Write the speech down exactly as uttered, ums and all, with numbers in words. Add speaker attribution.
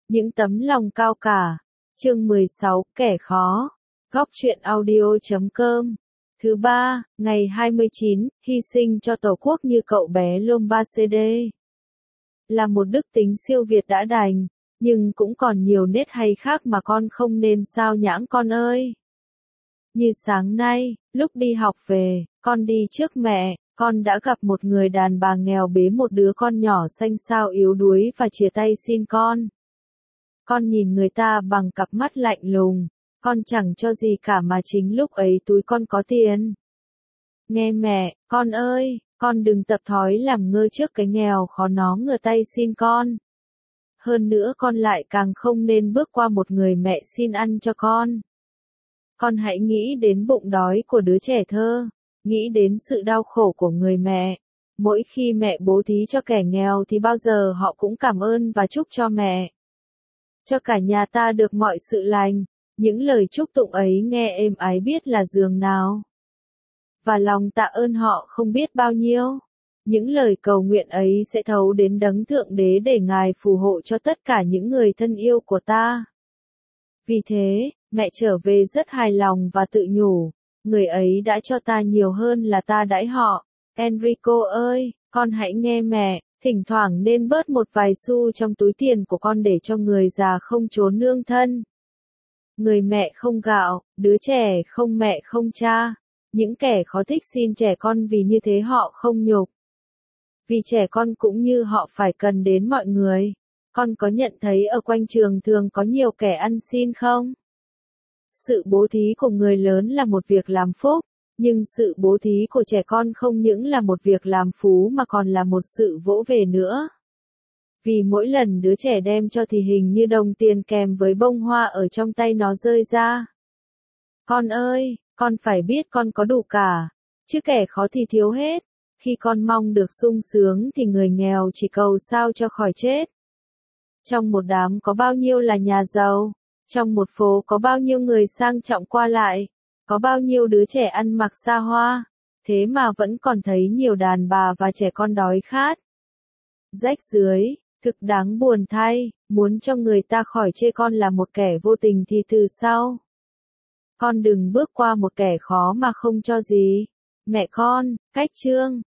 Speaker 1: Những tấm lòng cao cả. Chương mười sáu, kẻ khó. Góc truyện audio chấm com. Thứ ba, ngày hai mươi chín, hy sinh cho Tổ quốc như cậu bé Lombardese. Là một đức tính siêu việt đã đành, nhưng cũng còn nhiều nét hay khác mà con không nên sao nhãng con ơi. Như sáng nay, lúc đi học về, con đi trước mẹ, con đã gặp một người đàn bà nghèo bế một đứa con nhỏ xanh xao yếu đuối và chia tay xin con. Con nhìn người ta bằng cặp mắt lạnh lùng, con chẳng cho gì cả mà chính lúc ấy túi con có tiền. Nghe mẹ, con ơi, con đừng tập thói làm ngơ trước cái nghèo khó nó ngửa tay xin con. Hơn nữa con lại càng không nên bước qua một người mẹ xin ăn cho con. Con hãy nghĩ đến bụng đói của đứa trẻ thơ, nghĩ đến sự đau khổ của người mẹ. Mỗi khi mẹ bố thí cho kẻ nghèo thì bao giờ họ cũng cảm ơn và chúc cho mẹ. Cho cả nhà ta được mọi sự lành, những lời chúc tụng ấy nghe êm ái biết là giường nào. Và lòng tạ ơn họ không biết bao nhiêu. Những lời cầu nguyện ấy sẽ thấu đến đấng Thượng Đế để Ngài phù hộ cho tất cả những người thân yêu của ta. Vì thế, mẹ trở về rất hài lòng và tự nhủ, người ấy đã cho ta nhiều hơn là ta đãi họ. Enrico ơi, con hãy nghe mẹ, thỉnh thoảng nên bớt một vài xu trong túi tiền của con để cho người già không trốn nương thân. Người mẹ không gạo, đứa trẻ không mẹ không cha. Những kẻ khó thích xin trẻ con vì như thế họ không nhục. Vì trẻ con cũng như họ phải cần đến mọi người. Con có nhận thấy ở quanh trường thường có nhiều kẻ ăn xin không? Sự bố thí của người lớn là một việc làm phúc, nhưng sự bố thí của trẻ con không những là một việc làm phú mà còn là một sự vỗ về nữa. Vì mỗi lần đứa trẻ đem cho thì hình như đồng tiền kèm với bông hoa ở trong tay nó rơi ra. Con ơi, con phải biết con có đủ cả, chứ kẻ khó thì thiếu hết. Khi con mong được sung sướng thì người nghèo chỉ cầu sao cho khỏi chết. Trong một đám có bao nhiêu là nhà giàu, trong một phố có bao nhiêu người sang trọng qua lại, có bao nhiêu đứa trẻ ăn mặc xa hoa, thế mà vẫn còn thấy nhiều đàn bà và trẻ con đói khát. Rách rưới, thực đáng buồn thay, muốn cho người ta khỏi chê con là một kẻ vô tình thì từ sau. Con đừng bước qua một kẻ khó mà không cho gì. Mẹ con, cách chương.